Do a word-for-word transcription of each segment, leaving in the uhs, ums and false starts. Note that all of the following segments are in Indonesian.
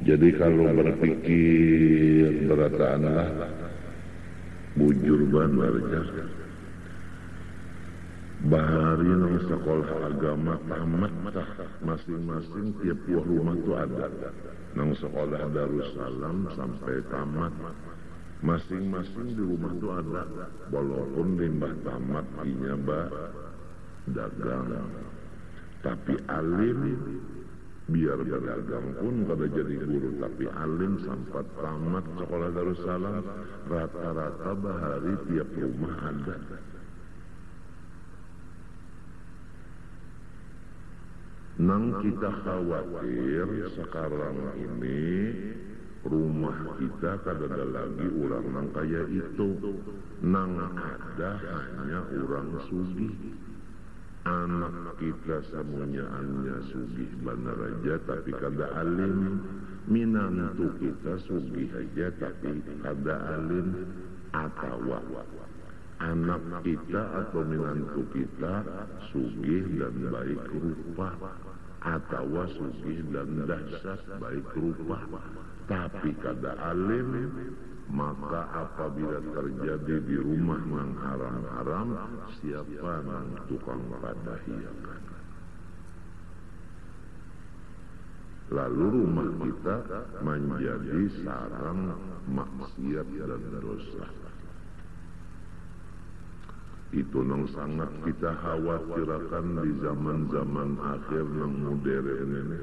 Jadi kalau berpikir berataanlah bujur benar jar. Bahari nang sekolah agama tamat masing-masing tiap buah rumah tuh ada. Nang sekolah Darussalam sampai tamat masing-masing di rumah tuh ada. Walaupun limbah tamat inya ba dagang. Tapi alim biar berdagang pun kada jadi guru, tapi alim sampai tamat sekolah Darussalam rata-rata bahari tiap rumah ada. Nang kita khawatir sekarang ini rumah kita kada ada lagi orang nang kaya itu, nang ada hanya orang sugih. Anak kita semuanya sugih benar aja tapi kada alim, minantu kita sugih aja tapi kada alim, atawa anak kita atau minantu kita sugih dan baik rupa, atawa sugih dan dahsyat baik rupa tapi kada alim, maka apabila terjadi di rumah nang haram-haram, siapa nang tukang padahiakan? Lalu rumah kita menjadi sarang maksiat dan dosa. Itu nang sangat kita khawatirkan di zaman-zaman akhir nang modern ini.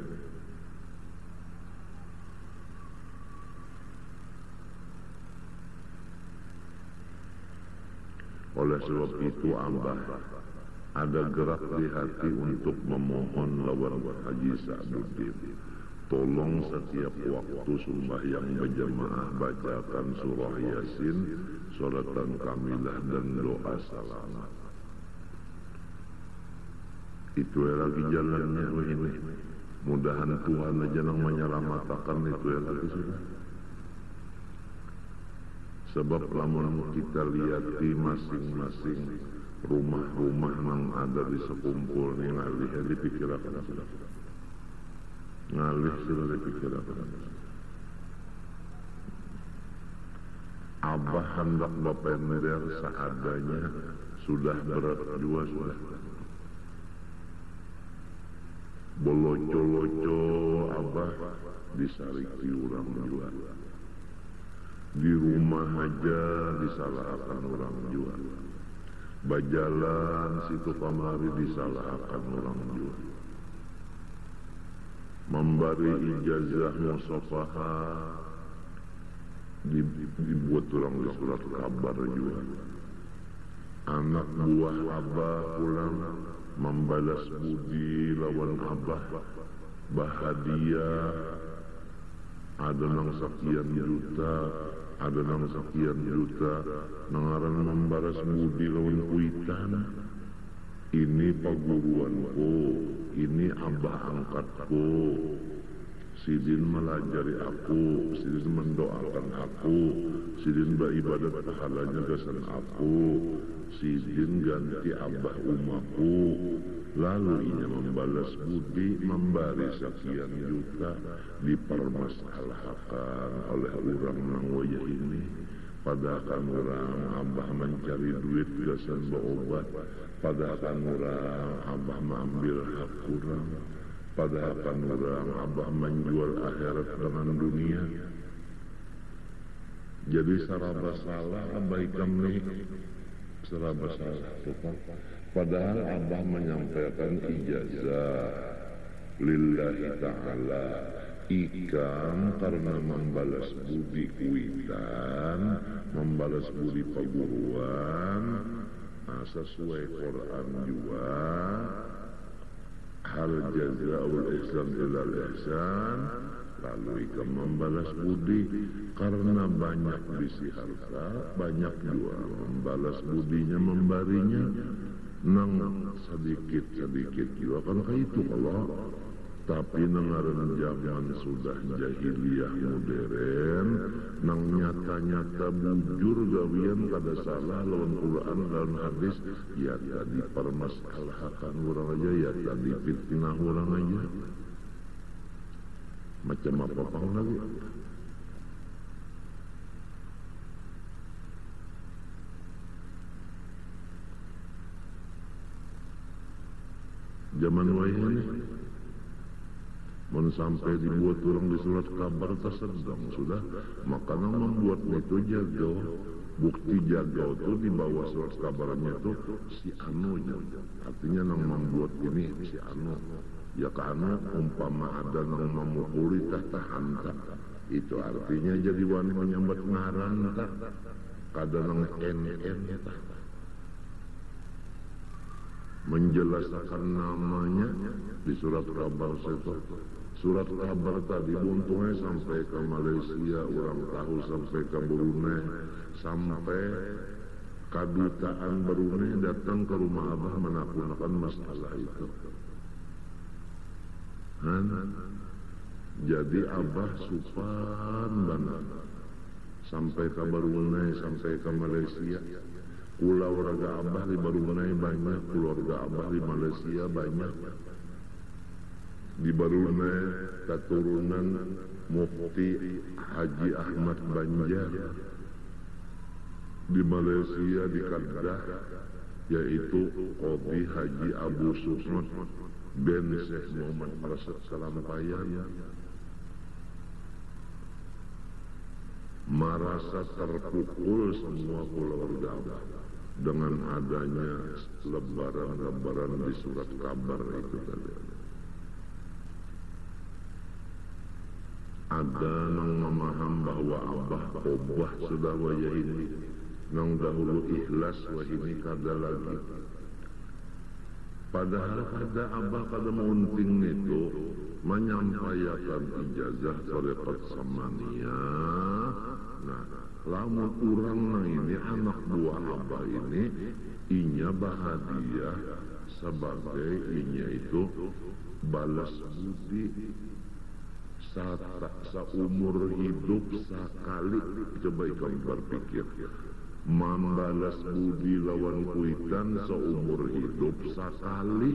Oleh sebab itu Ambah ada gerak di hati untuk memohon lawan Haji Sa'duddin, tolong setiap waktu sembahyang berjamaah bacakan surah Yasin, sholatan kamilah dan doa salamat. Itu lagi jalannya ini. Mudahan Tuhan aja yang menyelamatkan itu ya lagi sudah. Sebab lamun kita lihat di masing-masing rumah-rumah yang ada di sekumpul ini ngalih dipikirkan sudah. Ngalih sudah dipikirkan. Abah hendak bapender seadanya sudah berat dua sudah. Boloco-loco Abah disariki orang jua. Di rumah aja disalahkan orang jua. Bajalan situ kamari disalahkan orang jua. Memberi ijazah musafahah dibuat orang di surat kabar juga. Anak buah Abah pulang membalas budi lawan Abah, bahagia ada nang sekian juta, ada nang sekian juta, nangaran membalas budi lawan kuitan. Ini paguruanku, ini Abah angkatku. Sidin melajari aku, Sidin mendoakan aku, Sidin beribadat pahalanya gasan aku, Sidin ganti Abah umaku. Lalu ia membalas budi, memberi sekian juta, dipermasalahkan oleh orang nang wayah ini. Padahal orang Abah mencari duit gasan berobat, padahal orang Abah mengambil hak kurang, padahal orang Abah menjual akhirat dengan dunia. Jadi saraba salah abaikan nih, saraba salah tukang. Padahal Abah menyampaikan ijazah lillahi ta'ala, ikan karena membalas budi kuitan, membalas budi paguruan, nah, sesuai Quran juga. Hal jazaa'ul ihsan ilal ihsan, lalu ikan membalas budi karena banyak bisi harta, banyak juga membalas budinya memberinya nang sedikit-sedikit juga kan kayak itu kalau. Tapi nengaran zaman sudah jahiliyah modern, nang nyata-nyata bujur gawian kada salah lawan Quran lawan hadis, ya tadi permasalahkan orang aja, ya tadi fitnah orang aja. Macam apa pang lagi? Zaman wayah ini, mau sampai dibuat orang di surat kabar tersedang sudah, makanya membuat itu jago. Bukti jago itu di bawah surat kabarnya itu si Anu, artinya nang membuat ini si Anu. Ya karena umpama ada nang memukuli tahan tak, itu artinya jadi wani menyambat ngaran tak, kadang nang en en tak. Menjelaskan namanya di surat kabar itu. Surat kabar tadi untungnya sampai ke Malaysia, orang tahu sampai ke Brunei, sampai kedutaan Brunei datang ke rumah Abah menaklukkan masalah itu. Han? Jadi Abah supan banget sampai ke Brunei, sampai ke Malaysia. Keluarga Abah di Brunei banyak, keluarga Abah di Malaysia banyak. Di Brunei keturunan Mufti Haji Ahmad Banjar. Di Malaysia di Kedah yaitu Qadhi Haji Abu Sufyan bin Syekh Muhammad Arsyad Salampayan. Merasa terpukul semua keluarga Abah dengan adanya lebaran-lebaran di surat kabar itu tadi. Ada yang memaham bahwa Abah obah sudah wajah ini, yang dahulu ikhlas wajah ini kada lagi. Padahal kada Abah kada munting itu menyampaikan ijazah tarekat samania. Nah, lamun orang nah ini anak buah Abah ini, inya bahagia sebagai inya itu balas budi. Saat seumur hidup sekali, coba ikan berpikir, membalas budi lawan kuitan seumur hidup sekali.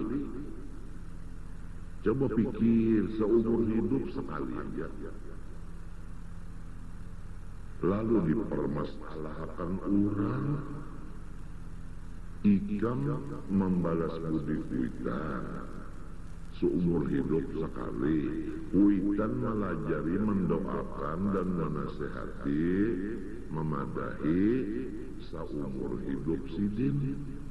Coba pikir, seumur hidup sekali aja. Lalu dipermasalahkan orang, ikan membalas budi kuitan seumur hidup sekali. Kuitan melajari, mendoakan dan menasehati, memadahi seumur hidup sidin.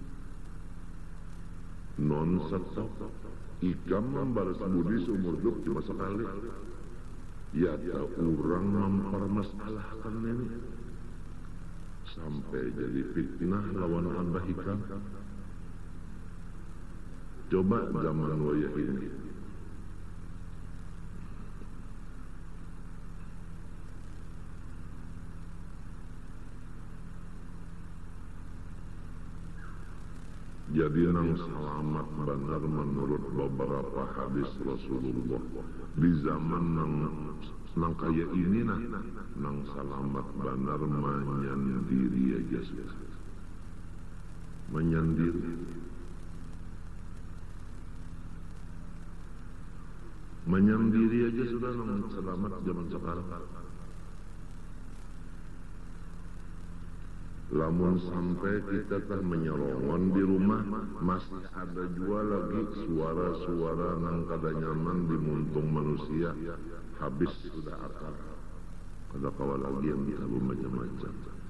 Non stop. Ikam membalas budi seumur hidup cuma sekali. Ya tak orang mempermasalahkan ini sampai jadi fitnah lawan Abah Ikam. Coba zaman wayah ini. Jadi nang selamat benar menurut beberapa hadis Rasulullah. Di zaman nang nang kaya ini nah, nang selamat benar menyendiri aja sudah. Menyendiri. Menyendiri aja sudah nang selamat zaman sekarang. Lamun sampai kita kan menyerongon di rumah, masih ada juga lagi suara-suara nang kada nyaman di muntung manusia. Habis sudah akal. Kada kawa lagi yang bisa macam-macam.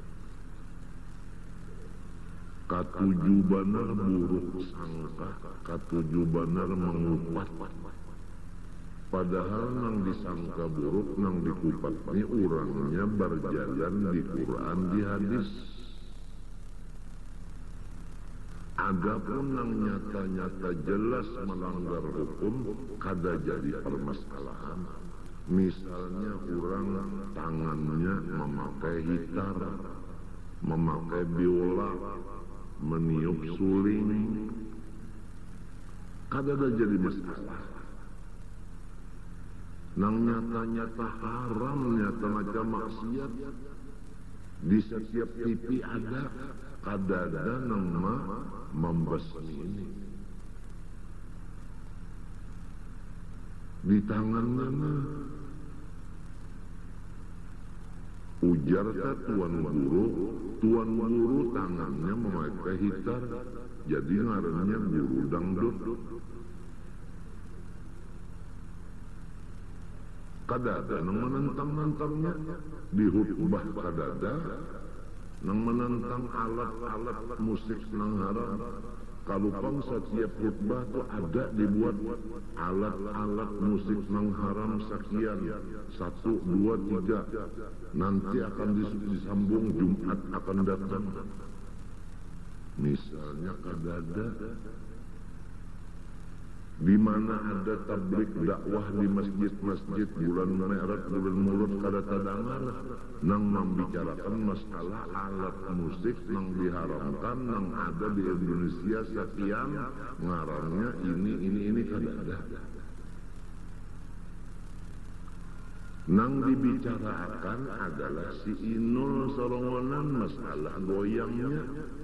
Katuju benar buruk sangka, katuju benar mengupat. Padahal nang disangka buruk, nang dikupat ini orangnya berjalan di Quran, di hadis. Adapun nang nyata-nyata jelas melanggar hukum, kada jadi permasalahan. Misalnya orang tangannya memakai hitar, memakai biola, meniup suling, kada ada jadi masalah. Nang nyata-nyata haram, nyata-nyata maksiat, di setiap T V ada, kada ada nang ma membasmi ini. Di tangannya nah, ujar ta tuan guru, tuan guru tangannya memakai hitar, jadi ngarannya guru dangdut. Kadada nang menentang-nentangnya di khutbah kadada nang menentang alat-alat musik nang haram. Kalupang setiap khutbah tuh ada dibuat alat-alat musik nang haram sekian, satu, dua, tiga. Nanti akan disambung Jumat akan datang. Misalnya kadada di mana ada tablik dakwah di masjid-masjid bulan Maret, bulan Mulut kada tadangar nang membicarakan masalah alat musik nang diharamkan nang ada di Indonesia sekian ngarannya ini ini ini kada ada. Nang dibicarakan adalah si Inul Sorongonan masalah goyangnya.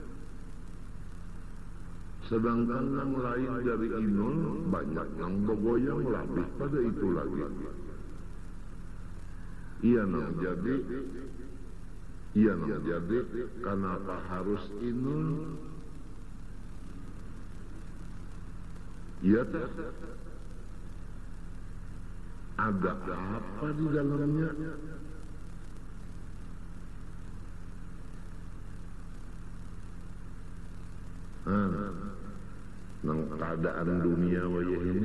Sedangkan yang lain dari Inul banyak yang bergoyang lebih pada itu lagi. Iya nang jadi, iya nang jadi, kenapa harus Inul? Iya tak? Ada apa di dalamnya? Ah. Nang keadaan dunia wayah ini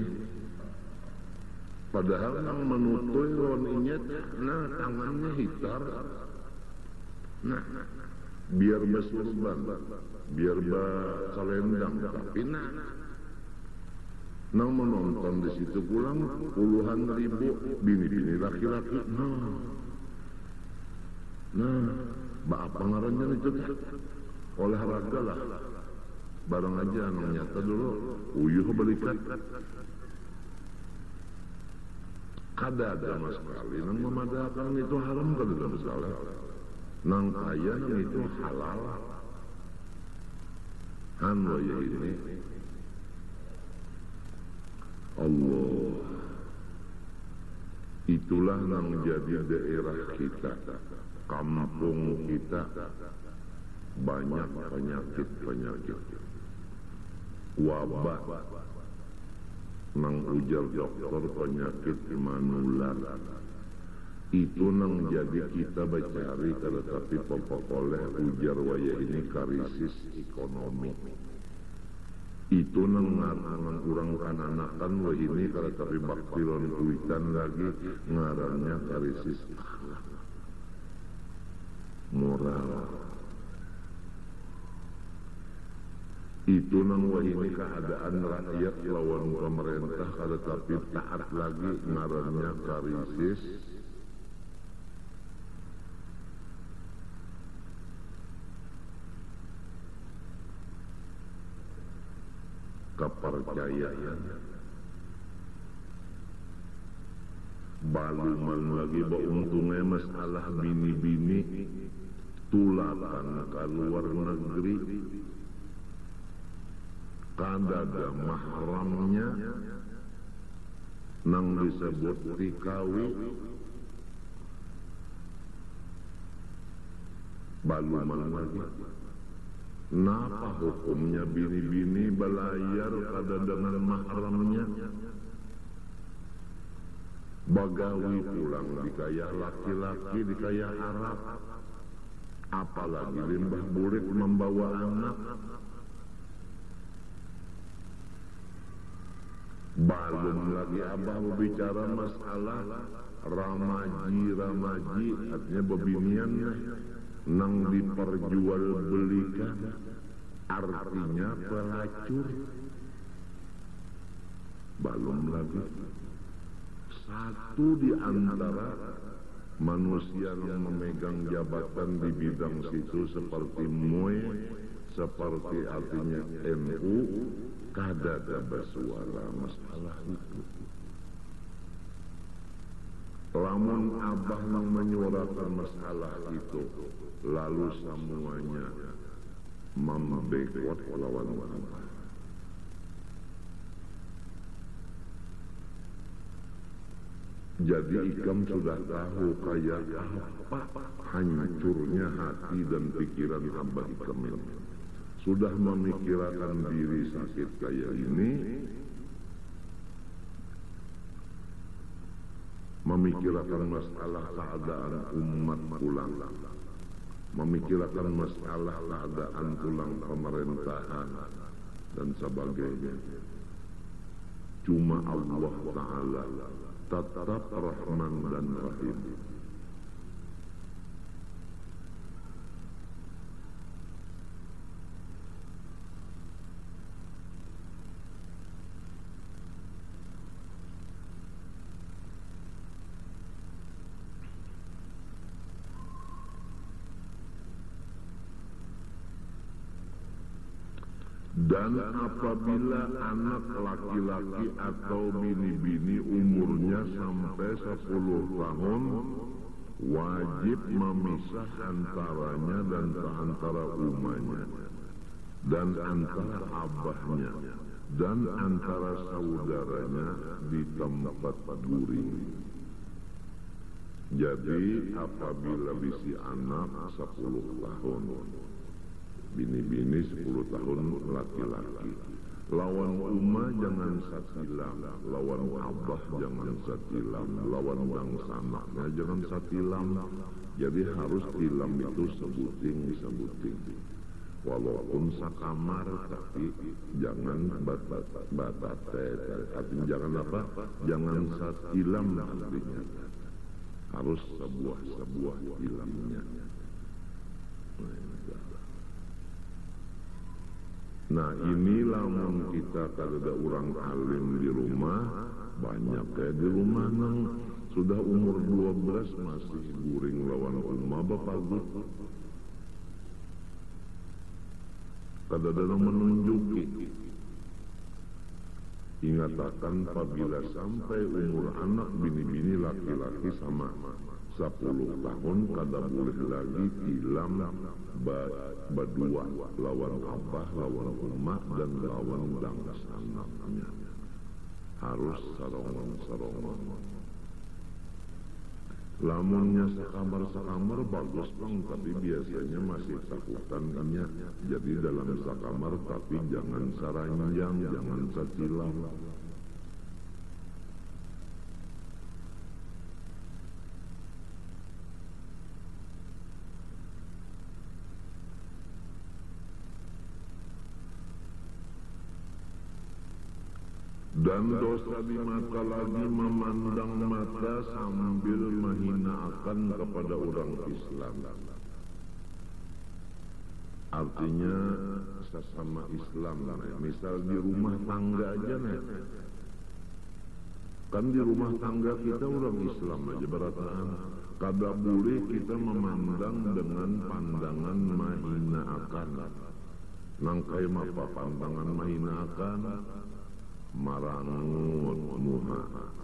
padahal nang menutup roninya nah tangannya hitar nah biar bersurban biar berselendang tapi nah nang menonton di situ pulang puluhan ribu bini-bini laki-laki nah nah apa ngarannya itu olahraga lah barang aja nang nyata dulu uyuh balikan kada ada masalah nang memadakan itu haram kada ada masalah nang kaya nang itu halal han waya ini Allah itulah nang jadi daerah kita kampung kita banyak penyakit-penyakit wabah nang ujar dokter penyakit manular itu nang jadi kita bacari tetapi pokok oleh ujar waya ini krisis ekonomi itu nang ngarang kurang kananakan wah ini tetapi baktilon kuitan lagi ngarannya krisis akhlak moral. Itu nang wah ini keadaan rakyat lawan pemerintah kada tapi taat lagi ngarannya krisis kepercayaan baluman lagi bauntungnya masalah bini-bini tulakan ke luar negeri kada ada mahramnya nang disebut tikawi baluman lagi napa hukumnya bini-bini belayar kada dengan mahramnya bagawi pulang dikaya laki-laki dikaya Arab apalagi limbah burik membawa anak belum lagi abah berbicara masalah ramaji-ramaji artinya bebinian nang diperjualbelikan artinya pelacur belum lagi satu di antara manusia yang memegang jabatan di bidang situ seperti M U I seperti artinya N U kada ada bersuara masalah itu. Lamun abah nang menyuarakan masalah itu, lalu semuanya membekot lawan abah. Jadi ikam sudah tahu kayak apa hancurnya hati dan pikiran hamba ikam ini. Sudah memikirkan diri sakit kayak ini, memikirkan masalah keadaan umat pulang, memikirkan masalah keadaan pulang pemerintahan dan sebagainya. Cuma Allah Ta'ala tetap Rahman dan Rahim. Dan apabila anak laki-laki atau bini-bini umurnya sampai sepuluh tahun, wajib memisah antaranya dan antara umanya, dan antara abahnya, dan antara saudaranya di tempat guring. Jadi apabila bisi anak sepuluh tahun, bini-bini sepuluh tahun laki-laki, lawan umah jangan satilam, lawan abah jangan satilam, lawan bangsa anaknya jangan satilam. Jadi harus tilam itu sebuting-sebuting. Walaupun sakamar, tapi jangan batate, artinya jangan apa? Jangan satilam artinya. Harus sebuah-sebuah tilamnya. Nah ini lamun kita kalau ada orang alim di rumah, banyak kayak di rumah nang sudah umur dua belas masih guring lawan umah bapagut. Kada ada menunjuki. Ingatakan apabila sampai umur anak bini-bini laki-laki sama sepuluh tahun kada boleh lagi tilam berdua lawan abah, lawan umat dan lawan bangsa anaknya. Harus sarongan-sarongan. Lamunnya sakamar-sakamar bagus bang, tapi biasanya masih takutannya. Jadi dalam sakamar tapi jangan saranjang, jangan sacilam. Dan dosa di mata lagi memandang mata sambil menghinakan kepada orang Islam. Artinya sesama Islam, misal di rumah tangga aja nih. Kan di rumah tangga kita orang Islam aja berataan. Kada boleh kita memandang dengan pandangan menghinakan. Nangkai apa pandangan menghinakan? Marangut muha,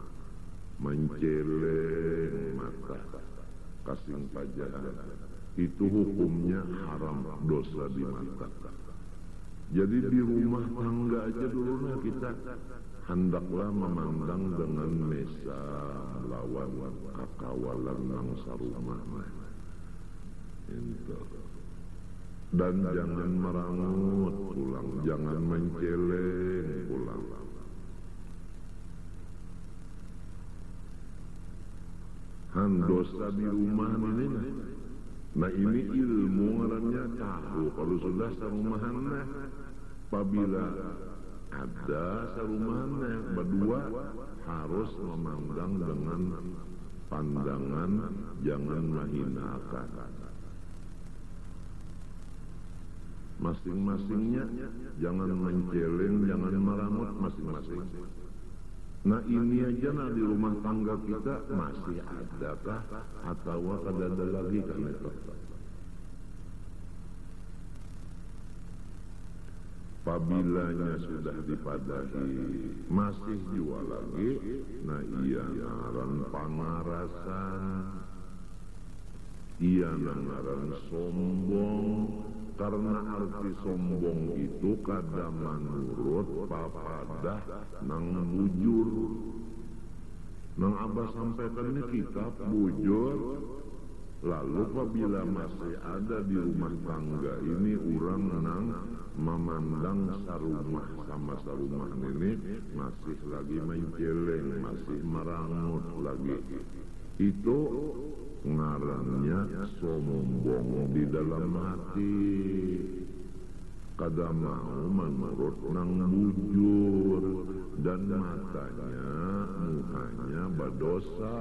menceleng mata, kasing pajahan, itu hukumnya haram, dosa di mata. Jadi di rumah tangga aja dulu nah kita hendaklah memandang dengan mesa lawan kakawalan nang sarumah. Dan jangan merangut pulang, jangan menceleng pulang. Han dosa di rumah ini. Nah ini ilmu ngarannya tahu. Kalau sudah sarumahan nah, apabila ada sarumahan berdua harus memandang dengan pandangan jangan menghinakan. Masing-masingnya jangan menceleng, jangan merangut masing-masing. Nah ini aja nah di rumah tangga kita masih adakah atau kada ada lagi kan itu? Pabilanya sudah dipadahi masih jual lagi, nah iya ngaran pangarasan, iya ngaran sombong. Karena arti sombong itu kada manurut papadah nang bujur. Nang Abah sampaikan ini kitab bujur. Lalu apabila masih ada di rumah tangga ini orang nang memandang sarumah sama sarumah ini masih lagi menceleng, masih merangut lagi, itu ngarannya sombong di dalam hati. Kada mau menurut nang bujur dan matanya muhanya berdosa.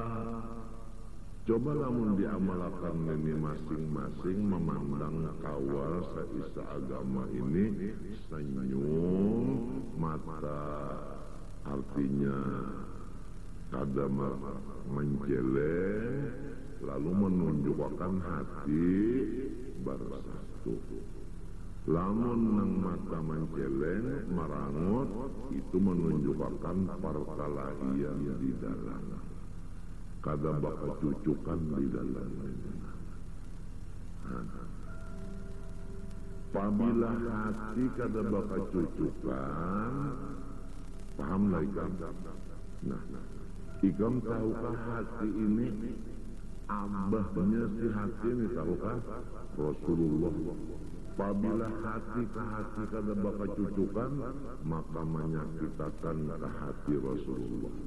Coba lamun diamalkan ini masing-masing memandang kawal seisa agama ini senyum mata, artinya kada menjelek, lalu menunjukkan hati bersatu. Lamun nang mata menjelek merangut, itu menunjukkan perkelahian di dalam. Kada bakal cucukan di dalam. Apabila hati kada bakal cucukan, paham lah ikam? Nah, ikam tahukah hati ini abahnya si hati ini tahukah? Rasulullah. Apabila hati ke hati kada bakal cucukan, maka menyakitakan ke hati Rasulullah.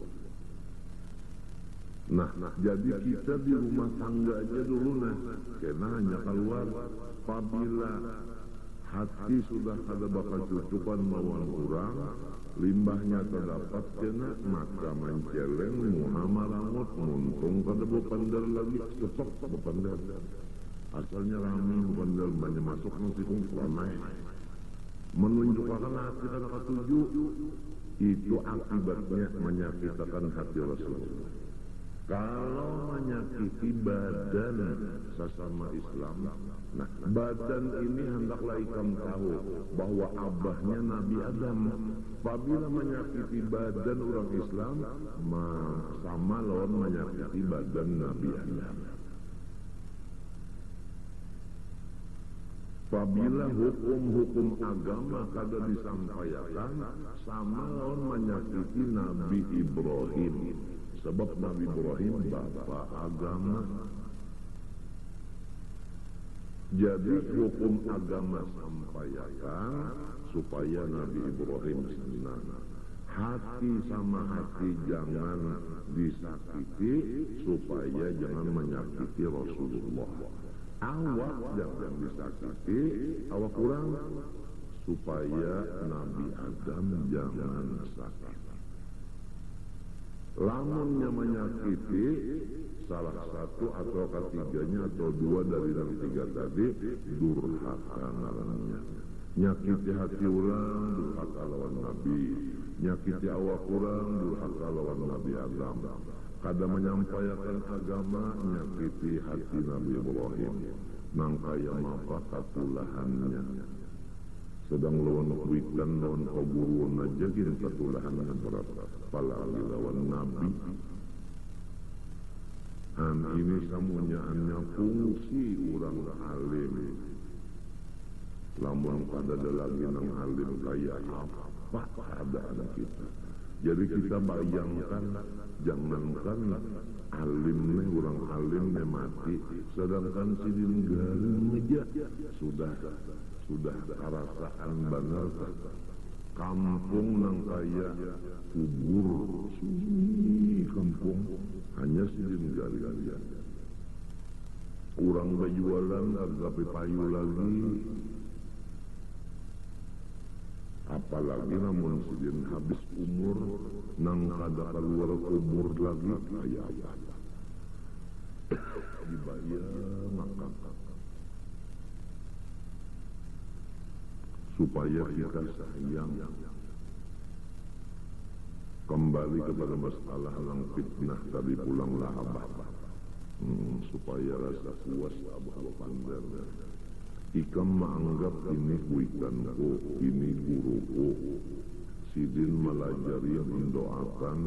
Nah, nah, jadi kita di rumah tangga aja dulu nah, kena hanya keluar. Apabila hati sudah kada bakal cucukan lawan orang, limbahnya terdapat kena, maka menceleng, muha marangut, muntung kada bepandar lagi, cetok bepandar. Asalnya rame bepandar, banyak masuk nanti kong ramai. Menunjukkan hati kada ketuju, itu akibatnya menyakitkan hati Rasulullah. Kalau menyakiti badan sesama Islam, nah badan ini hendaklah ikam tahu bahwa abahnya Nabi Adam. Apabila menyakiti badan orang Islam, sama lawan menyakiti badan Nabi Adam. Apabila hukum-hukum agama kada disampaikan, sama lawan menyakiti Nabi Ibrahim. Sebab Nabi Ibrahim bapa agama. Jadi hukum agama sampaikan supaya Nabi Ibrahim senang. Hati sama hati jangan disakiti supaya jangan menyakiti Rasulullah. Awak jangan disakiti, awak kurang supaya Nabi Adam jangan sakit. Lamunnya menyakiti salah satu atau ketiganya atau dua dari yang tiga tadi, durhaka ngarannya. Nyakiti hati orang, durhaka lawan Nabi. Nyakiti awak orang, durhaka lawan Nabi Adam. Kada menyampaikan agama, nyakiti hati Nabi Ibrahim. Nang kaya mapa katulahannya. Sedang lawan kuikan, lawan keburuan aja gini katulahannya berapa. Apalagi lawan Nabi. Dan ini semuanya hanya fungsi orang alim. Lamun kada ada lagi nang alim kaya apa keadaan kita. Jadi kita bayangkan, jangankan alim nih, orang alim nih mati, sedangkan si garing aja sudah sudah perasaan benar. Kampung nang kaya kubur sunyi kampung hanya sidin garing. Urang bajualan agape payu lagi. Apalagi namun sidin habis umur nang kada keluar kubur lagi kaya apa? Dibayar maka supaya kita sayang. Kembali kepada masalah yang fitnah tadi pulanglah abah. Hmm, supaya rasa puas abah pandar. Ikam menganggap ini kuikanku, ini guruku. Sidin melajari mendoakan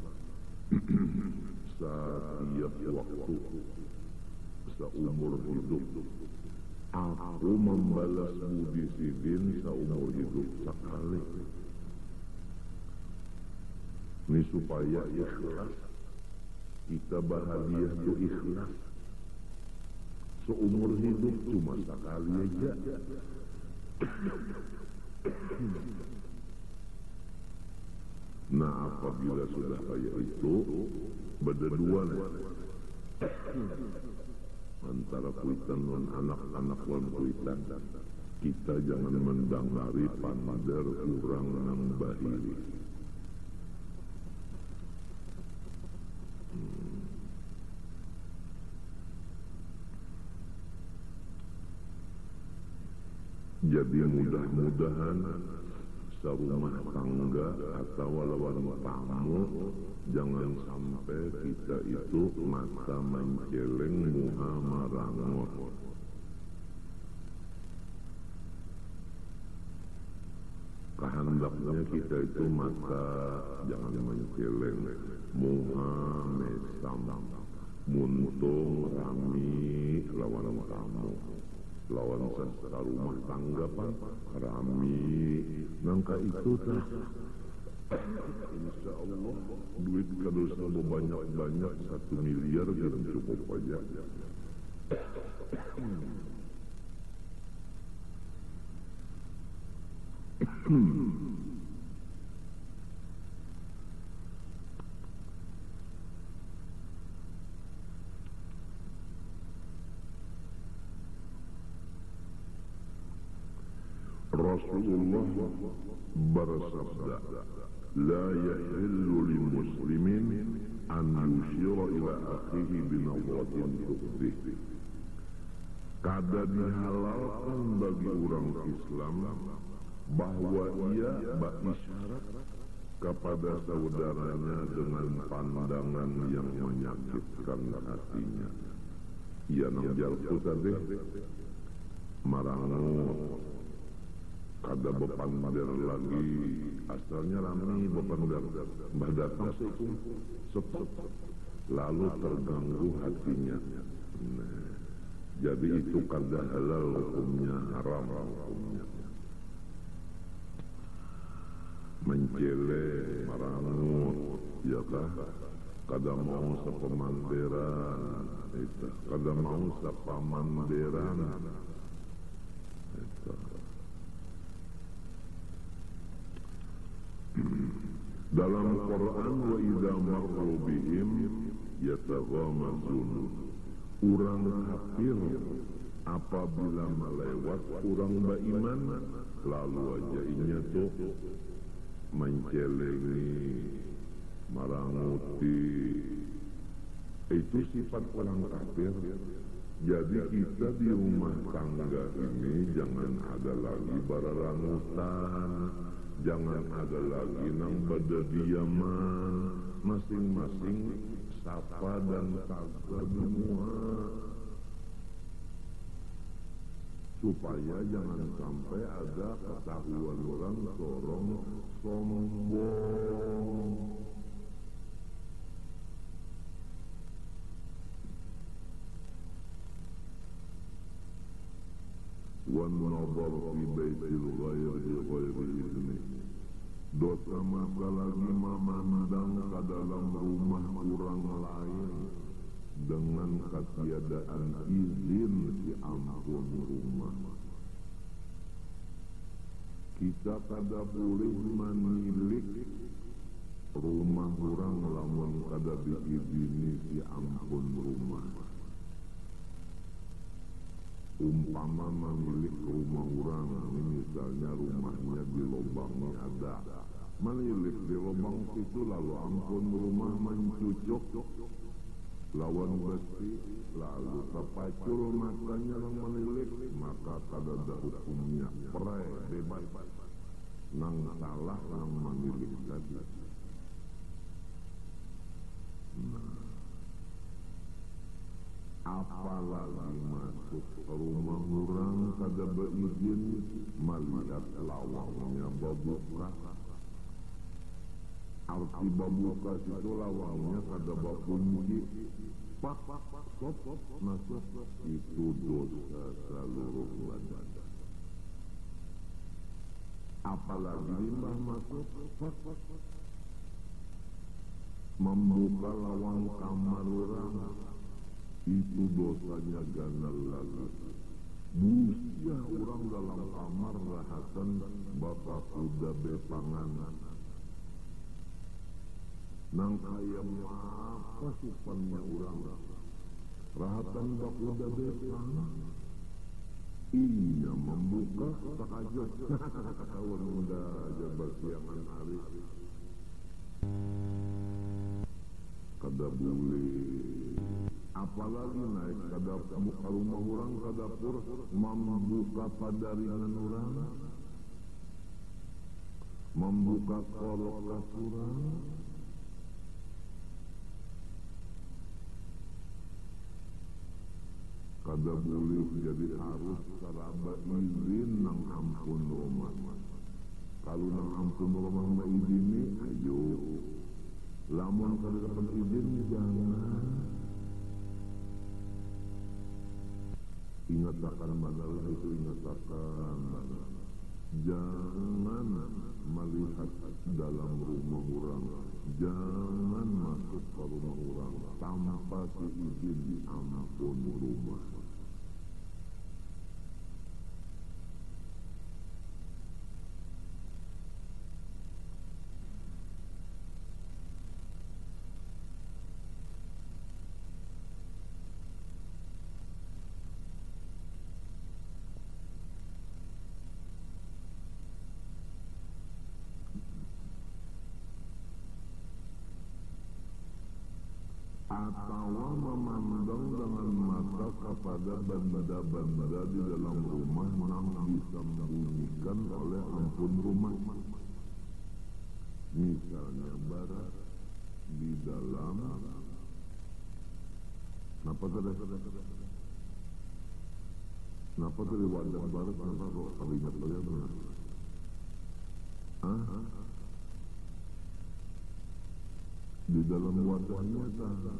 setiap waktu, seumur hidup. Aku membalas budi sidin seumur hidup sekali. Ini supaya ikhlas. Kita bahagia itu ikhlas. Seumur hidup cuma sekali aja. Nah, apabila sudah kayak itu, beda dua nih. Antara kuitan dan anak-anak wan kuitan. Kita jangan mendangari pandar kurang nang bahiri. Hmm. Jadi mudah-mudahan serumah tangga atau lawan tamu jangan sampai kita itu mata menceleng muha marangor. Kehendaknya kita itu mata jangan menceleng muha mesam muntung rami lawan tamu. Lawan sesama rumah tangga pak rami nangka itu tah insya Allah duit kadosa banyak-banyak satu miliar belum cukup aja. Rasulullah bersabda, "La yahillu lil muslimin an yushira ila akhihi binadratin tuqdih." Kada dihalalkan bagi orang Islam bahwa ia berisyarat kepada saudaranya dengan pandangan yang menyakitkan hatinya. Ia nangjalku tadi marangu kada bepandir lagi asalnya rami bepandir mbah datang sekum sepot lalu terganggu hatinya. Nah, jadi itu kada halal hukumnya, haram hukumnya. Mencele marangut ya kah kada mau sepemandiran itu kada mau sepamandiran itu. Dalam Quran wa idza marru bihim yataghamazun. Orang kafir apabila melewat orang beriman lalu aja inya tuh mencelengi maranguti. Itu sifat orang kafir. Jadi kita di rumah tangga ini jangan ada lagi bararangutan. Jangan ada lagi nang berdediaman, masing-masing sapa dan tagar semua. Supaya jangan sampai ada ketahuan orang sorong sombong. وَالنَّظَرُ فِي بَيْتِ الْغَيْرِ بِغَيْرِ إِذْنِهِ. Dosa masa lagi memandang ke dalam rumah orang lain dengan ketiadaan izin si ampun rumah. Kita kada boleh menilik rumah orang lamun kada diizini si ampun rumah. Umpama memilik rumah orang, ini misalnya rumahnya di lubangnya ada, menilik di lubang situ lalu ampun rumah mencucuk lawan besi lalu terpacul matanya yang menilik, maka kada ada hukumnya perai bebas nang salah nang menilik tadi. Nah, apalagi masuk rumah orang kada berizin melihat lawangnya babuka. Arti babuka itu lawangnya kada bakunci. Pak, sop, masuk itu dosa seluruh badan. Apalagi limbah masuk, pak, membuka lawang kamar orang itu dosanya ganal lagi. Busia orang dalam kamar rahatan bapak kuda bepangan. Nang kaya apa supannya orang rahatan bapak kuda bepangan. Iya membuka sakajot. Kawan muda jabat siangan hari. Kada boleh. Apalagi naik kada muka rumah orang ke dapur membuka padaringan orang, membuka kolok orang, kada boleh. Jadi harus saraba izin nang ampun rumah. Kalau nang ampun rumah ma izin ayo. Lamun kada dapat izin jangan. Ingat akan manalah itu, ingat akan jangan melihat dalam rumah orang, jangan masuk ke rumah orang tanpa seizin ampun rumah. Atau memandang dengan mata kepada benda-benda di dalam rumah yang disembunyikan oleh ampun rumah. Misalnya barat di dalam napa tadi? Napa tadi wadah barat? Napa kok kalimat kalian benar? Hah? Di dalam wadahnya tak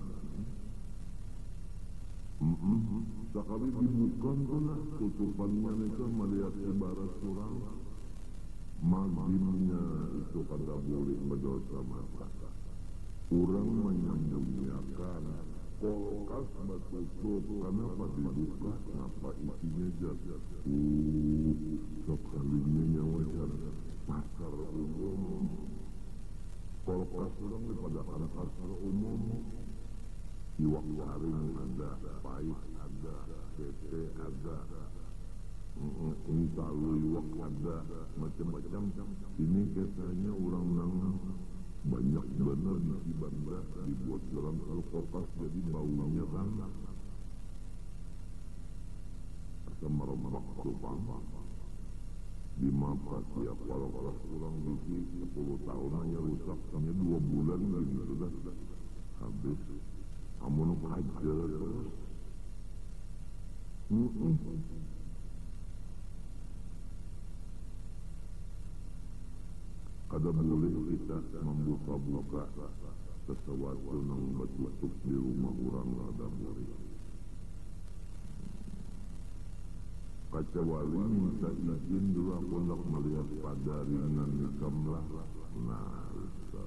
mm-mm. Sekali dibuka pula tutupannya itu melihat ibarat surang magimnya itu kada boleh berdosa mata. Orang menyembunyikan kulkas bertutup, kenapa dibuka? Kenapa isinya jatuh? Uh, sekalinya nyawa jatuh pasar umum. Kulkas orang daripada pasar umum, iwak garing ada, pahit ada, tete ada, ini talu iwak ada, macam-macam. Ini katanya orang nang banyak benar di banda dibuat dalam kulkas jadi baunya kan asam merebak tupang. Di mapa tiap kalau orang biji sepuluh tahun hanya rusak, hanya dua bulan lagi sudah habis. Amun aja terus. Mm-mm. Kada boleh kita membuka-buka sesuatu yang bertutup di rumah orang, kada boleh. Kecuali minta izin dulu aku nak melihat padaringan nikam lah. Nah, itu.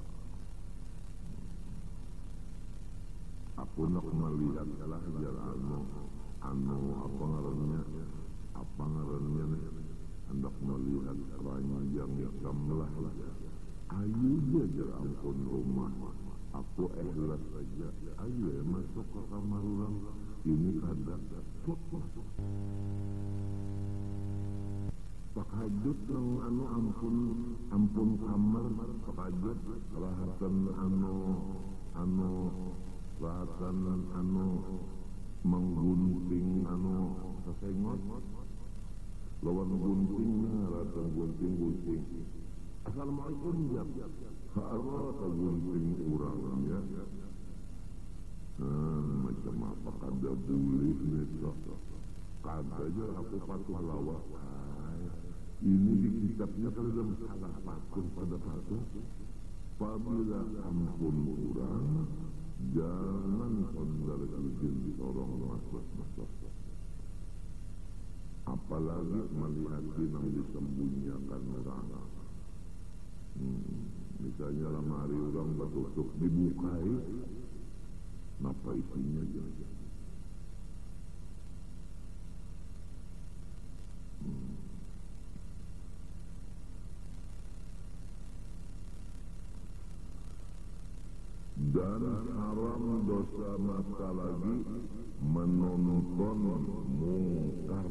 Aku nak melihat lah jalan anu, anu apa ngarannya, apa ngarannya nih, hendak melihat ranjang nikam lah. Ayo aja ampun rumah, aku ikhlas saja. Ayo masuk ke kamar orang. Ini kada pakajut nang anu ampun ampun kamar pakajut rahatan anu anu rahatan anu menggunting anu sesengot lawan guntingnya rahatan gunting gunting. Assalamualaikum ya. Hara gunting urang ya. Hmm, macam apa kada boleh itu. Kada aja aku patuh lawak. Ini di kitabnya kalau dalam salah patuh pada patuh. Apabila ampun kurang, jangan saudara izin orang masuk-masuk. Apalagi melihat yang disembunyikan orang. Hmm, Misalnya lemari orang batutuk dibukai, napa isinya aja. Hmm. Dan haram dosa mata lagi menonton mungkar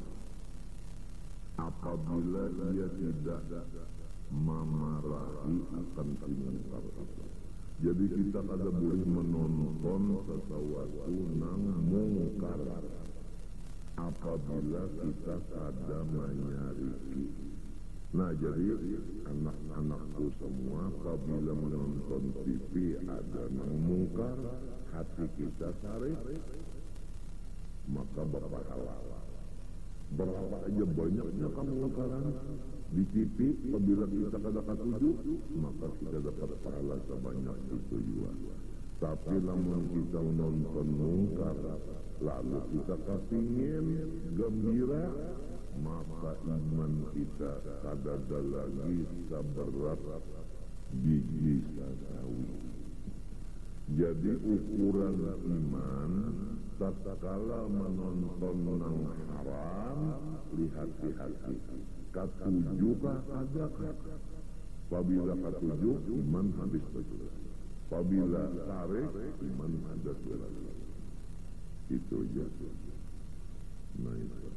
apabila ia tidak memarahi akan mungkar. Jadi kita kada boleh menonton sesuatu nang mungkar apabila kita kada menyariki. Nah, jadi anak-anakku semua apabila menonton T V ada nang mungkar, hati kita sarik, maka berpahala. Berapa aja banyaknya kemungkaran di T V, apabila kita kada katuju, maka kita dapat pahala sebanyak itu juga. Tapi lamun kita menonton mungkar, lalu kita kepingin gembira, maka iman kita kada ada lagi seberat biji sasawi. Jadi ukuran iman tatkala menonton nang haram, lihat-hati. Katuju kah kada kah? Apabila katuju, iman habis betul. Apabila tarik, iman ada betul. Itu aja. Nah itu.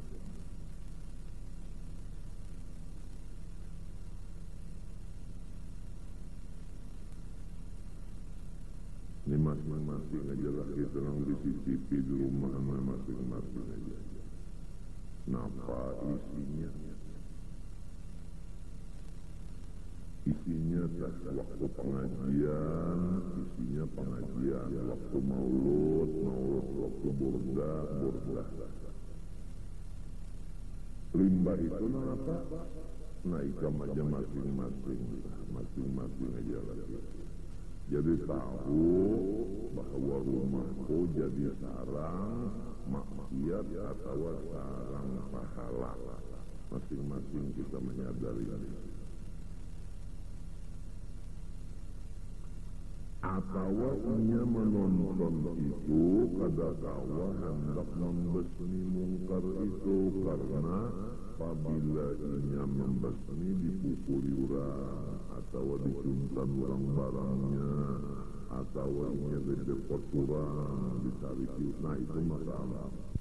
Ini masing-masing aja lah kita orang di C C T V di rumah masing-masing aja. Napa isinya? Isinya tak waktu pengajian, isinya pengajian. Waktu maulud, maulud. Waktu burda, burda. Limbah itu apa? Nah ikam aja masing-masing, masing-masing aja lagi. Jadi tahu bahwa rumahku jadi sarang maksiat atau sarang pahala. Masing-masing kita menyadari ini. Atau inya menonton itu kada kawa hendak membesmi mungkar itu, karena apabila inya membesmi dipukuli orang atau dicuntan orang barangnya atau inya dideport orang ditarik, nah itu masalah.